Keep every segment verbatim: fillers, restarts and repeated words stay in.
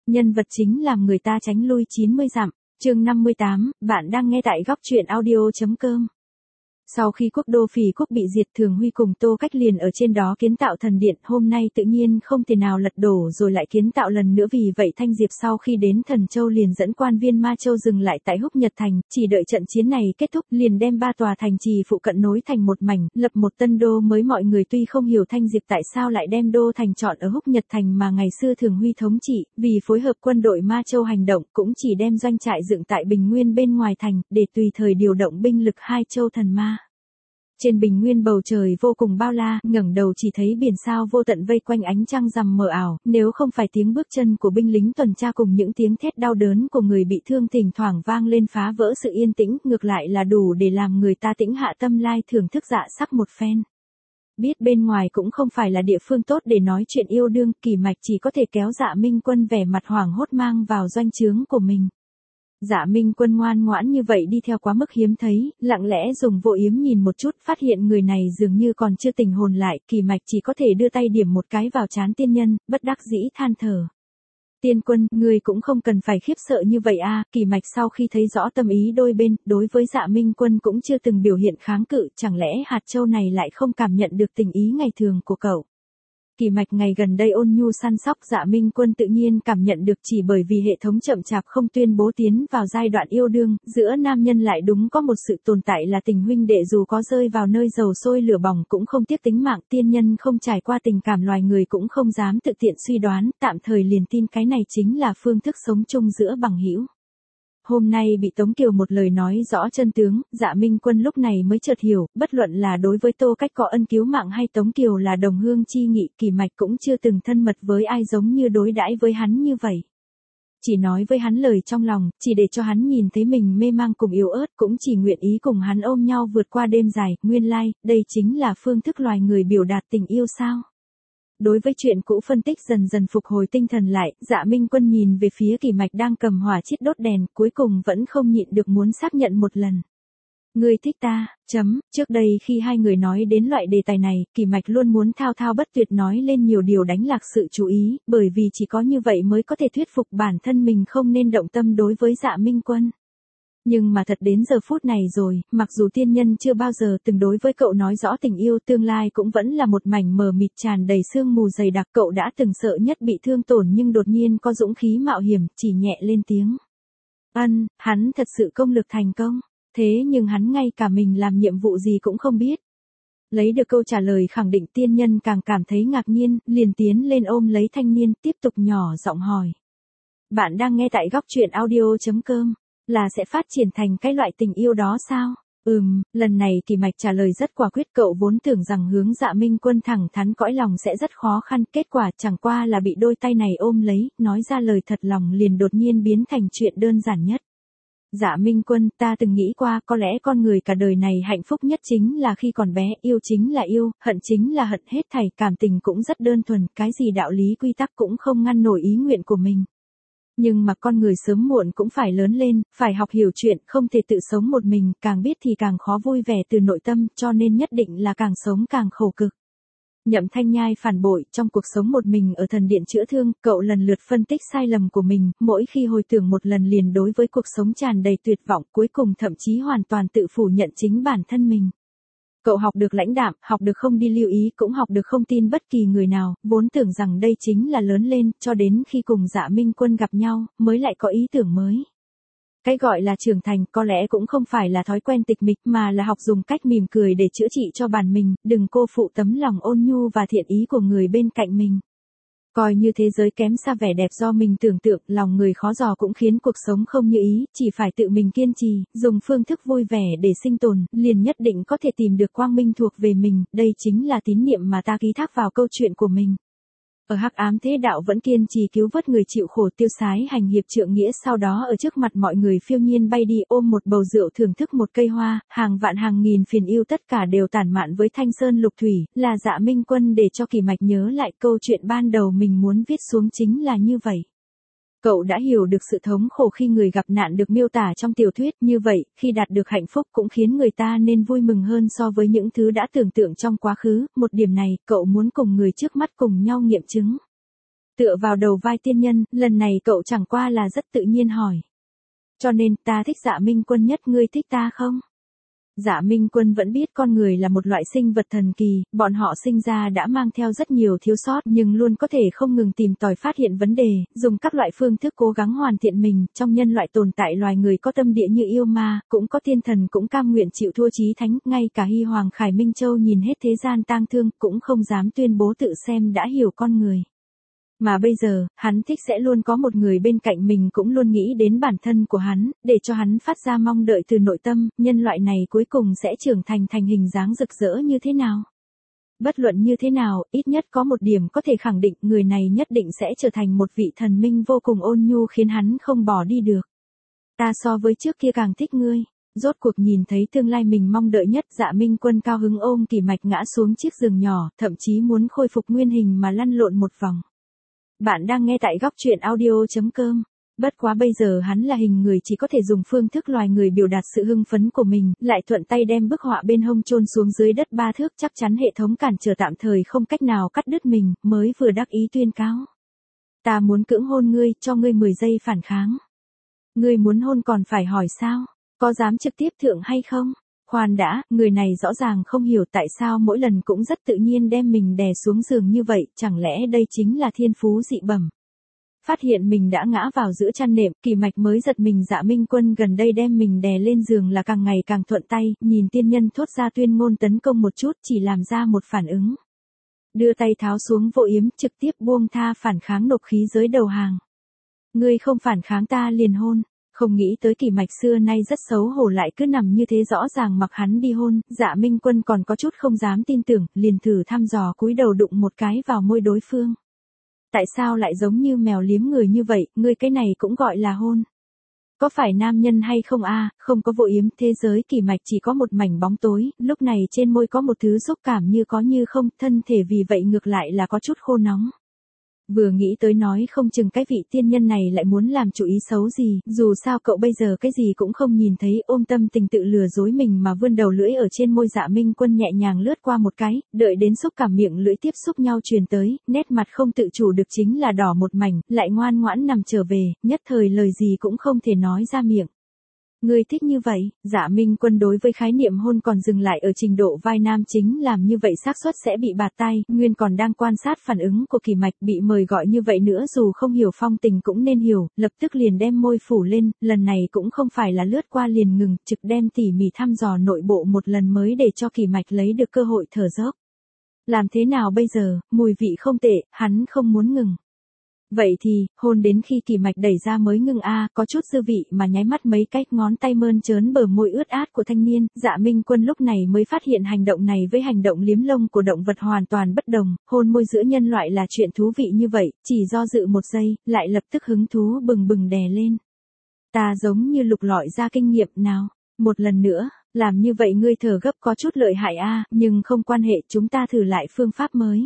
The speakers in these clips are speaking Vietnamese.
nhân vật chính làm người ta tránh lui chín mươi dặm. Chương năm mươi tám, bạn đang nghe tại góc truyện audio.com. Sau khi quốc đô Phỉ quốc bị diệt, Thường Huy cùng Tô Cách liền ở trên đó kiến tạo thần điện, hôm nay tự nhiên không thể nào lật đổ rồi lại kiến tạo lần nữa, vì vậy Thanh Diệp sau khi đến Thần Châu liền dẫn quan viên Ma Châu dừng lại tại Húc Nhật Thành, chỉ đợi trận chiến này kết thúc liền đem ba tòa thành trì phụ cận nối thành một mảnh, lập một tân đô mới. Mọi người tuy không hiểu Thanh Diệp tại sao lại đem đô thành chọn ở Húc Nhật Thành mà ngày xưa Thường Huy thống trị, vì phối hợp quân đội Ma Châu hành động, cũng chỉ đem doanh trại dựng tại Bình Nguyên bên ngoài thành, để tùy thời điều động binh lực hai châu thần ma. Trên Bình Nguyên bầu trời vô cùng bao la, ngẩng đầu chỉ thấy biển sao vô tận vây quanh ánh trăng rằm mờ ảo, nếu không phải tiếng bước chân của binh lính tuần tra cùng những tiếng thét đau đớn của người bị thương thỉnh thoảng vang lên phá vỡ sự yên tĩnh, ngược lại là đủ để làm người ta tĩnh hạ tâm lai thưởng thức dạ sắc một phen. Biết bên ngoài cũng không phải là địa phương tốt để nói chuyện yêu đương, Kỳ Mạch chỉ có thể kéo Dạ Minh Quân vẻ mặt hoảng hốt mang vào doanh trướng của mình. Dạ Minh Quân ngoan ngoãn như vậy đi theo quá mức hiếm thấy, lặng lẽ dùng vô yếm nhìn một chút, phát hiện người này dường như còn chưa tỉnh hồn lại, Kỳ Mạch chỉ có thể đưa tay điểm một cái vào trán tiên nhân, bất đắc dĩ than thở. Tiên Quân, ngươi cũng không cần phải khiếp sợ như vậy a. Kỳ Mạch sau khi thấy rõ tâm ý đôi bên, đối với Dạ Minh Quân cũng chưa từng biểu hiện kháng cự, chẳng lẽ hạt châu này lại không cảm nhận được tình ý ngày thường của cậu? Kỳ Mạch ngày gần đây ôn nhu săn sóc, Dạ Minh Quân tự nhiên cảm nhận được, chỉ bởi vì hệ thống chậm chạp không tuyên bố tiến vào giai đoạn yêu đương, giữa nam nhân lại đúng có một sự tồn tại là tình huynh đệ, dù có rơi vào nơi dầu sôi lửa bỏng cũng không tiếc tính mạng. Tiên nhân không trải qua tình cảm loài người cũng không dám tự tiện suy đoán, tạm thời liền tin cái này chính là phương thức sống chung giữa bằng hữu. Hôm nay bị Tống Kiều một lời nói rõ chân tướng, Dạ Minh Quân lúc này mới chợt hiểu, bất luận là đối với Tô Cách có ân cứu mạng hay Tống Kiều là đồng hương chi nghị, Kỳ Mạch cũng chưa từng thân mật với ai giống như đối đãi với hắn như vậy. Chỉ nói với hắn lời trong lòng, chỉ để cho hắn nhìn thấy mình mê mang cùng yếu ớt, cũng chỉ nguyện ý cùng hắn ôm nhau vượt qua đêm dài. Nguyên lai, like, đây chính là phương thức loài người biểu đạt tình yêu sao? Đối với chuyện cũ phân tích dần dần phục hồi tinh thần lại, Dạ Minh Quân nhìn về phía Kỳ Mạch đang cầm hỏa chiết đốt đèn, cuối cùng vẫn không nhịn được muốn xác nhận một lần. Ngươi thích ta, chấm, trước đây khi hai người nói đến loại đề tài này, Kỳ Mạch luôn muốn thao thao bất tuyệt nói lên nhiều điều đánh lạc sự chú ý, bởi vì chỉ có như vậy mới có thể thuyết phục bản thân mình không nên động tâm đối với Dạ Minh Quân. Nhưng mà thật đến giờ phút này rồi, mặc dù tiên nhân chưa bao giờ từng đối với cậu nói rõ tình yêu, tương lai cũng vẫn là một mảnh mờ mịt tràn đầy sương mù dày đặc, cậu đã từng sợ nhất bị thương tổn nhưng đột nhiên có dũng khí mạo hiểm, chỉ nhẹ lên tiếng. Ân, hắn thật sự công lực thành công, thế nhưng hắn ngay cả mình làm nhiệm vụ gì cũng không biết. Lấy được câu trả lời khẳng định, tiên nhân càng cảm thấy ngạc nhiên, liền tiến lên ôm lấy thanh niên, tiếp tục nhỏ giọng hỏi. Bạn đang nghe tại góc truyện audio.com. Là sẽ phát triển thành cái loại tình yêu đó sao? Ừm, lần này Kỳ Mạch trả lời rất quả quyết, cậu vốn tưởng rằng hướng Dạ Minh Quân thẳng thắn cõi lòng sẽ rất khó khăn, kết quả chẳng qua là bị đôi tay này ôm lấy, nói ra lời thật lòng liền đột nhiên biến thành chuyện đơn giản nhất. Dạ Minh Quân, ta từng nghĩ qua, có lẽ con người cả đời này hạnh phúc nhất chính là khi còn bé, yêu chính là yêu, hận chính là hận, hết thảy cảm tình cũng rất đơn thuần, cái gì đạo lý quy tắc cũng không ngăn nổi ý nguyện của mình. Nhưng mà con người sớm muộn cũng phải lớn lên, phải học hiểu chuyện, không thể tự sống một mình, càng biết thì càng khó vui vẻ từ nội tâm, cho nên nhất định là càng sống càng khổ cực. Nhậm Thanh Nhai phản bội, trong cuộc sống một mình ở thần điện chữa thương, cậu lần lượt phân tích sai lầm của mình, mỗi khi hồi tưởng một lần liền đối với cuộc sống tràn đầy tuyệt vọng, cuối cùng thậm chí hoàn toàn tự phủ nhận chính bản thân mình. Cậu học được lãnh đạm, học được không đi lưu ý, cũng học được không tin bất kỳ người nào, vốn tưởng rằng đây chính là lớn lên, cho đến khi cùng Dạ Minh Quân gặp nhau, mới lại có ý tưởng mới. Cái gọi là trưởng thành có lẽ cũng không phải là thói quen tịch mịch mà là học dùng cách mỉm cười để chữa trị cho bản mình, đừng cô phụ tấm lòng ôn nhu và thiện ý của người bên cạnh mình. Coi như thế giới kém xa vẻ đẹp do mình tưởng tượng, lòng người khó dò cũng khiến cuộc sống không như ý, chỉ phải tự mình kiên trì, dùng phương thức vui vẻ để sinh tồn, liền nhất định có thể tìm được quang minh thuộc về mình, đây chính là tín niệm mà ta ký thác vào câu chuyện của mình. Ở hắc ám thế đạo vẫn kiên trì cứu vớt người chịu khổ, tiêu sái hành hiệp trượng nghĩa, sau đó ở trước mặt mọi người phiêu nhiên bay đi, ôm một bầu rượu thưởng thức một cây hoa, hàng vạn hàng nghìn phiền yêu tất cả đều tản mạn với thanh sơn lục thủy, là Dạ Minh Quân để cho Kỳ Mạch nhớ lại câu chuyện ban đầu mình muốn viết xuống chính là như vậy. Cậu đã hiểu được sự thống khổ khi người gặp nạn được miêu tả trong tiểu thuyết, như vậy, khi đạt được hạnh phúc cũng khiến người ta nên vui mừng hơn so với những thứ đã tưởng tượng trong quá khứ, một điểm này, cậu muốn cùng người trước mắt cùng nhau nghiệm chứng. Tựa vào đầu vai tiên nhân, lần này cậu chẳng qua là rất tự nhiên hỏi. Cho nên, ta thích Dạ Minh Quân nhất, ngươi thích ta không? Dạ Minh Quân vẫn biết con người là một loại sinh vật thần kỳ, bọn họ sinh ra đã mang theo rất nhiều thiếu sót nhưng luôn có thể không ngừng tìm tòi phát hiện vấn đề, dùng các loại phương thức cố gắng hoàn thiện mình, trong nhân loại tồn tại loài người có tâm địa như yêu ma, cũng có thiên thần cũng cam nguyện chịu thua chí thánh, ngay cả Hy Hoàng Khải Minh Châu nhìn hết thế gian tang thương cũng không dám tuyên bố tự xem đã hiểu con người. Mà bây giờ, hắn thích sẽ luôn có một người bên cạnh mình cũng luôn nghĩ đến bản thân của hắn, để cho hắn phát ra mong đợi từ nội tâm, nhân loại này cuối cùng sẽ trưởng thành thành hình dáng rực rỡ như thế nào. Bất luận như thế nào, ít nhất có một điểm có thể khẳng định người này nhất định sẽ trở thành một vị thần minh vô cùng ôn nhu khiến hắn không bỏ đi được. Ta so với trước kia càng thích ngươi. Rốt cuộc nhìn thấy tương lai mình mong đợi nhất, Dạ Minh Quân cao hứng ôm Kỳ Mạch ngã xuống chiếc giường nhỏ, thậm chí muốn khôi phục nguyên hình mà lăn lộn một vòng. Bạn đang nghe tại góc truyện audio chấm com. Bất quá bây giờ hắn là hình người chỉ có thể dùng phương thức loài người biểu đạt sự hưng phấn của mình, lại thuận tay đem bức họa bên hông chôn xuống dưới đất ba thước, chắc chắn hệ thống cản trở tạm thời không cách nào cắt đứt mình, mới vừa đắc ý tuyên cáo. Ta muốn cưỡng hôn ngươi, cho ngươi mười giây phản kháng. Ngươi muốn hôn còn phải hỏi sao? Có dám trực tiếp thượng hay không? Khoan đã, người này rõ ràng không hiểu tại sao mỗi lần cũng rất tự nhiên đem mình đè xuống giường như vậy, chẳng lẽ đây chính là thiên phú dị bẩm. Phát hiện mình đã ngã vào giữa chăn nệm, Kỳ Mạch mới giật mình. Dạ Minh Quân gần đây đem mình đè lên giường là càng ngày càng thuận tay, nhìn tiên nhân thốt ra tuyên ngôn tấn công một chút chỉ làm ra một phản ứng. Đưa tay tháo xuống vô yếm, trực tiếp buông tha phản kháng nộp khí giới đầu hàng. Ngươi không phản kháng ta liền hôn. Không nghĩ tới Kỳ Mạch xưa nay rất xấu hổ lại cứ nằm như thế rõ ràng mặc hắn đi hôn, Dạ Minh Quân còn có chút không dám tin tưởng, liền thử thăm dò cúi đầu đụng một cái vào môi đối phương. Tại sao lại giống như mèo liếm người như vậy, ngươi cái này cũng gọi là hôn. Có phải nam nhân hay không a? Không có vô yếm, thế giới Kỳ Mạch chỉ có một mảnh bóng tối, lúc này trên môi có một thứ xúc cảm như có như không, thân thể vì vậy ngược lại là có chút khô nóng. Vừa nghĩ tới nói không chừng cái vị tiên nhân này lại muốn làm chủ ý xấu gì, dù sao cậu bây giờ cái gì cũng không nhìn thấy, ôm tâm tình tự lừa dối mình mà vươn đầu lưỡi ở trên môi Dạ Minh Quân nhẹ nhàng lướt qua một cái, đợi đến xúc cảm miệng lưỡi tiếp xúc nhau truyền tới, nét mặt không tự chủ được chính là đỏ một mảnh, lại ngoan ngoãn nằm trở về, nhất thời lời gì cũng không thể nói ra miệng. Ngươi thích như vậy? Dạ Minh Quân đối với khái niệm hôn còn dừng lại ở trình độ vai nam chính, làm như vậy xác suất sẽ bị bạt tay, nguyên còn đang quan sát phản ứng của Kỳ Mạch, bị mời gọi như vậy nữa dù không hiểu phong tình cũng nên hiểu, lập tức liền đem môi phủ lên, lần này cũng không phải là lướt qua liền ngừng, trực đem tỉ mỉ thăm dò nội bộ một lần mới để cho Kỳ Mạch lấy được cơ hội thở dốc. Làm thế nào bây giờ, mùi vị không tệ, hắn không muốn ngừng. Vậy thì, hôn đến khi Kỳ Mạch đẩy ra mới ngừng a, có chút dư vị mà nháy mắt mấy cách ngón tay mơn trớn bờ môi ướt át của thanh niên, Dạ Minh Quân lúc này mới phát hiện hành động này với hành động liếm lông của động vật hoàn toàn bất đồng, hôn môi giữa nhân loại là chuyện thú vị như vậy, chỉ do dự một giây, lại lập tức hứng thú bừng bừng đè lên. Ta giống như lục lọi ra kinh nghiệm nào, một lần nữa, làm như vậy ngươi thở gấp có chút lợi hại a, nhưng không quan hệ, chúng ta thử lại phương pháp mới.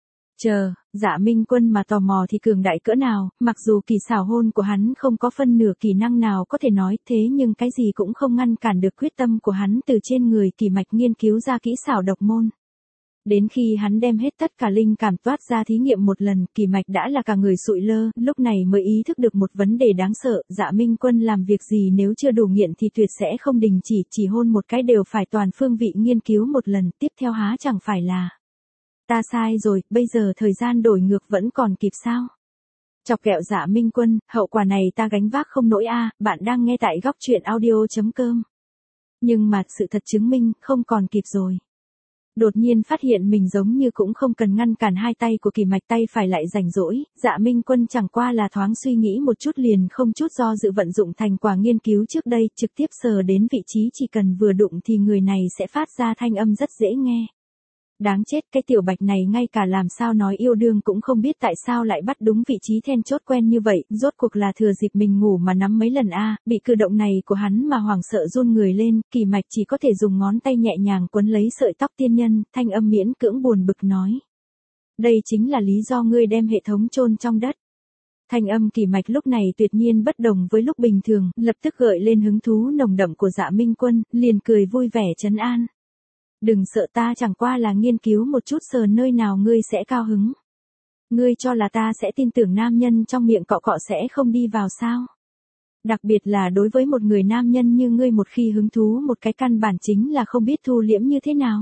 Chờ, Dạ Minh Quân mà tò mò thì cường đại cỡ nào, mặc dù kỳ xảo hôn của hắn không có phân nửa kỹ năng nào có thể nói thế nhưng cái gì cũng không ngăn cản được quyết tâm của hắn từ trên người Kỳ Mạch nghiên cứu ra kỹ xảo độc môn. Đến khi hắn đem hết tất cả linh cảm toát ra thí nghiệm một lần, Kỳ Mạch đã là cả người sụi lơ, lúc này mới ý thức được một vấn đề đáng sợ, Dạ Minh Quân làm việc gì nếu chưa đủ nghiện thì tuyệt sẽ không đình chỉ, chỉ hôn một cái đều phải toàn phương vị nghiên cứu một lần, tiếp theo há chẳng phải là. Ta sai rồi, bây giờ thời gian đổi ngược vẫn còn kịp sao? Chọc kẹo Dạ Minh Quân, hậu quả này ta gánh vác không nổi a, bạn đang nghe tại góc truyện audio chấm com. Nhưng mà sự thật chứng minh không còn kịp rồi. Đột nhiên phát hiện mình giống như cũng không cần ngăn cản hai tay của Kỳ Mạch, tay phải lại rảnh rỗi, Dạ Minh Quân chẳng qua là thoáng suy nghĩ một chút liền không chút do dự vận dụng thành quả nghiên cứu trước đây, trực tiếp sờ đến vị trí chỉ cần vừa đụng thì người này sẽ phát ra thanh âm rất dễ nghe. Đáng chết, cái tiểu bạch này ngay cả làm sao nói yêu đương cũng không biết tại sao lại bắt đúng vị trí then chốt quen như vậy, rốt cuộc là thừa dịp mình ngủ mà nắm mấy lần a, bị cử động này của hắn mà hoảng sợ run người lên, Kỳ Mạch chỉ có thể dùng ngón tay nhẹ nhàng quấn lấy sợi tóc tiên nhân, thanh âm miễn cưỡng buồn bực nói. Đây chính là lý do ngươi đem hệ thống chôn trong đất. Thanh âm Kỳ Mạch lúc này tuyệt nhiên bất đồng với lúc bình thường, lập tức gợi lên hứng thú nồng đậm của Dạ Minh Quân, liền cười vui vẻ trấn an. Đừng sợ, ta chẳng qua là nghiên cứu một chút sờ nơi nào ngươi sẽ cao hứng. Ngươi cho là ta sẽ tin tưởng nam nhân trong miệng cọ cọ sẽ không đi vào sao? Đặc biệt là đối với một người nam nhân như ngươi, một khi hứng thú một cái căn bản chính là không biết thu liễm như thế nào.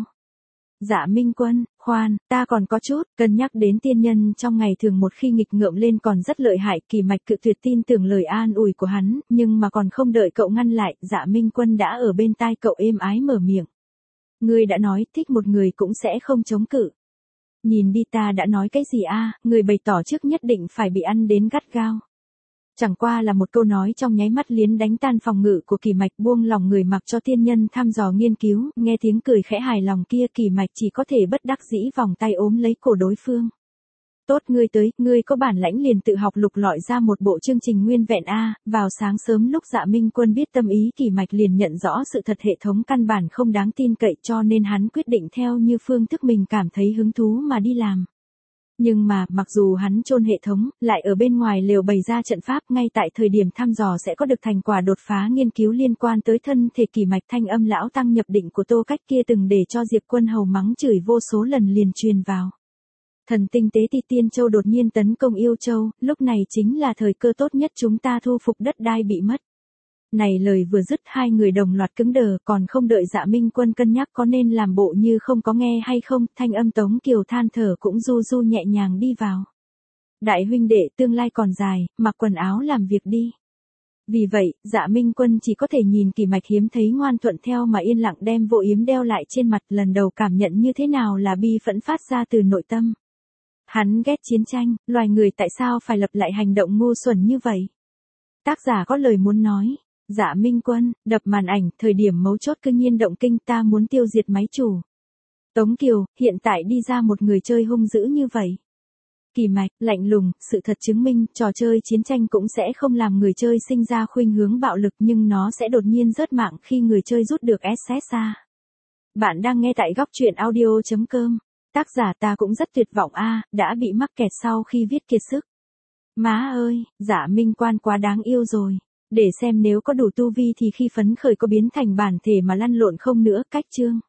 Dạ Minh Quân, khoan, ta còn có chút, cân nhắc đến tiên nhân trong ngày thường một khi nghịch ngợm lên còn rất lợi hại. Kỳ Mạch cự tuyệt tin tưởng lời an ủi của hắn, nhưng mà còn không đợi cậu ngăn lại, Dạ Minh Quân đã ở bên tai cậu êm ái mở miệng. Ngươi đã nói thích một người cũng sẽ không chống cự. Nhìn đi, ta đã nói cái gì a? Người bày tỏ trước nhất định phải bị ăn đến gắt gao. Chẳng qua là một câu nói trong nháy mắt liến đánh tan phòng ngự của Kỳ Mạch, buông lòng người mặc cho tiên nhân thăm dò nghiên cứu. Nghe tiếng cười khẽ hài lòng kia, Kỳ Mạch chỉ có thể bất đắc dĩ vòng tay ôm lấy cổ đối phương. Tốt, ngươi tới, ngươi có bản lãnh liền tự học lục lọi ra một bộ chương trình nguyên vẹn a. Vào sáng sớm lúc Dạ Minh Quân biết tâm ý Kỳ Mạch liền nhận rõ sự thật hệ thống căn bản không đáng tin cậy, cho nên hắn quyết định theo như phương thức mình cảm thấy hứng thú mà đi làm. Nhưng mà, mặc dù hắn chôn hệ thống, lại ở bên ngoài lều bày ra trận pháp, ngay tại thời điểm thăm dò sẽ có được thành quả đột phá nghiên cứu liên quan tới thân thể Kỳ Mạch, thanh âm lão tăng nhập định của Tô Cách kia từng để cho Diệp Quân Hầu mắng chửi vô số lần liền truyền vào. Thần tinh tế Ti Tiên Châu đột nhiên tấn công Yêu Châu, lúc này chính là thời cơ tốt nhất chúng ta thu phục đất đai bị mất. Này lời vừa dứt, hai người đồng loạt cứng đờ, còn không đợi Dạ Minh Quân cân nhắc có nên làm bộ như không có nghe hay không, thanh âm Tống Kiều than thở cũng du du nhẹ nhàng đi vào. Đại huynh đệ, tương lai còn dài, mặc quần áo làm việc đi. Vì vậy, Dạ Minh Quân chỉ có thể nhìn Kỳ Mạch hiếm thấy ngoan thuận theo mà yên lặng đem vô yếm đeo lại trên mặt, lần đầu cảm nhận như thế nào là bi phẫn phát ra từ nội tâm. Hắn ghét chiến tranh, loài người tại sao phải lập lại hành động ngu xuẩn như vậy? Tác giả có lời muốn nói. Dạ Minh Quân, đập màn ảnh, thời điểm mấu chốt cương nhiên động kinh, ta muốn tiêu diệt máy chủ. Tống Kiều, hiện tại đi ra một người chơi hung dữ như vậy. Kỳ Mạch, lạnh lùng, sự thật chứng minh, trò chơi chiến tranh cũng sẽ không làm người chơi sinh ra khuynh hướng bạo lực, nhưng nó sẽ đột nhiên rớt mạng khi người chơi rút được ét ét a. Bạn đang nghe tại góc truyện audio chấm com. Tác giả ta cũng rất tuyệt vọng a, đã bị mắc kẹt sau khi viết kiệt sức. Má ơi, Dạ Minh Quan quá đáng yêu rồi. Để xem nếu có đủ tu vi thì khi phấn khởi có biến thành bản thể mà lăn lộn không nữa. Cách chương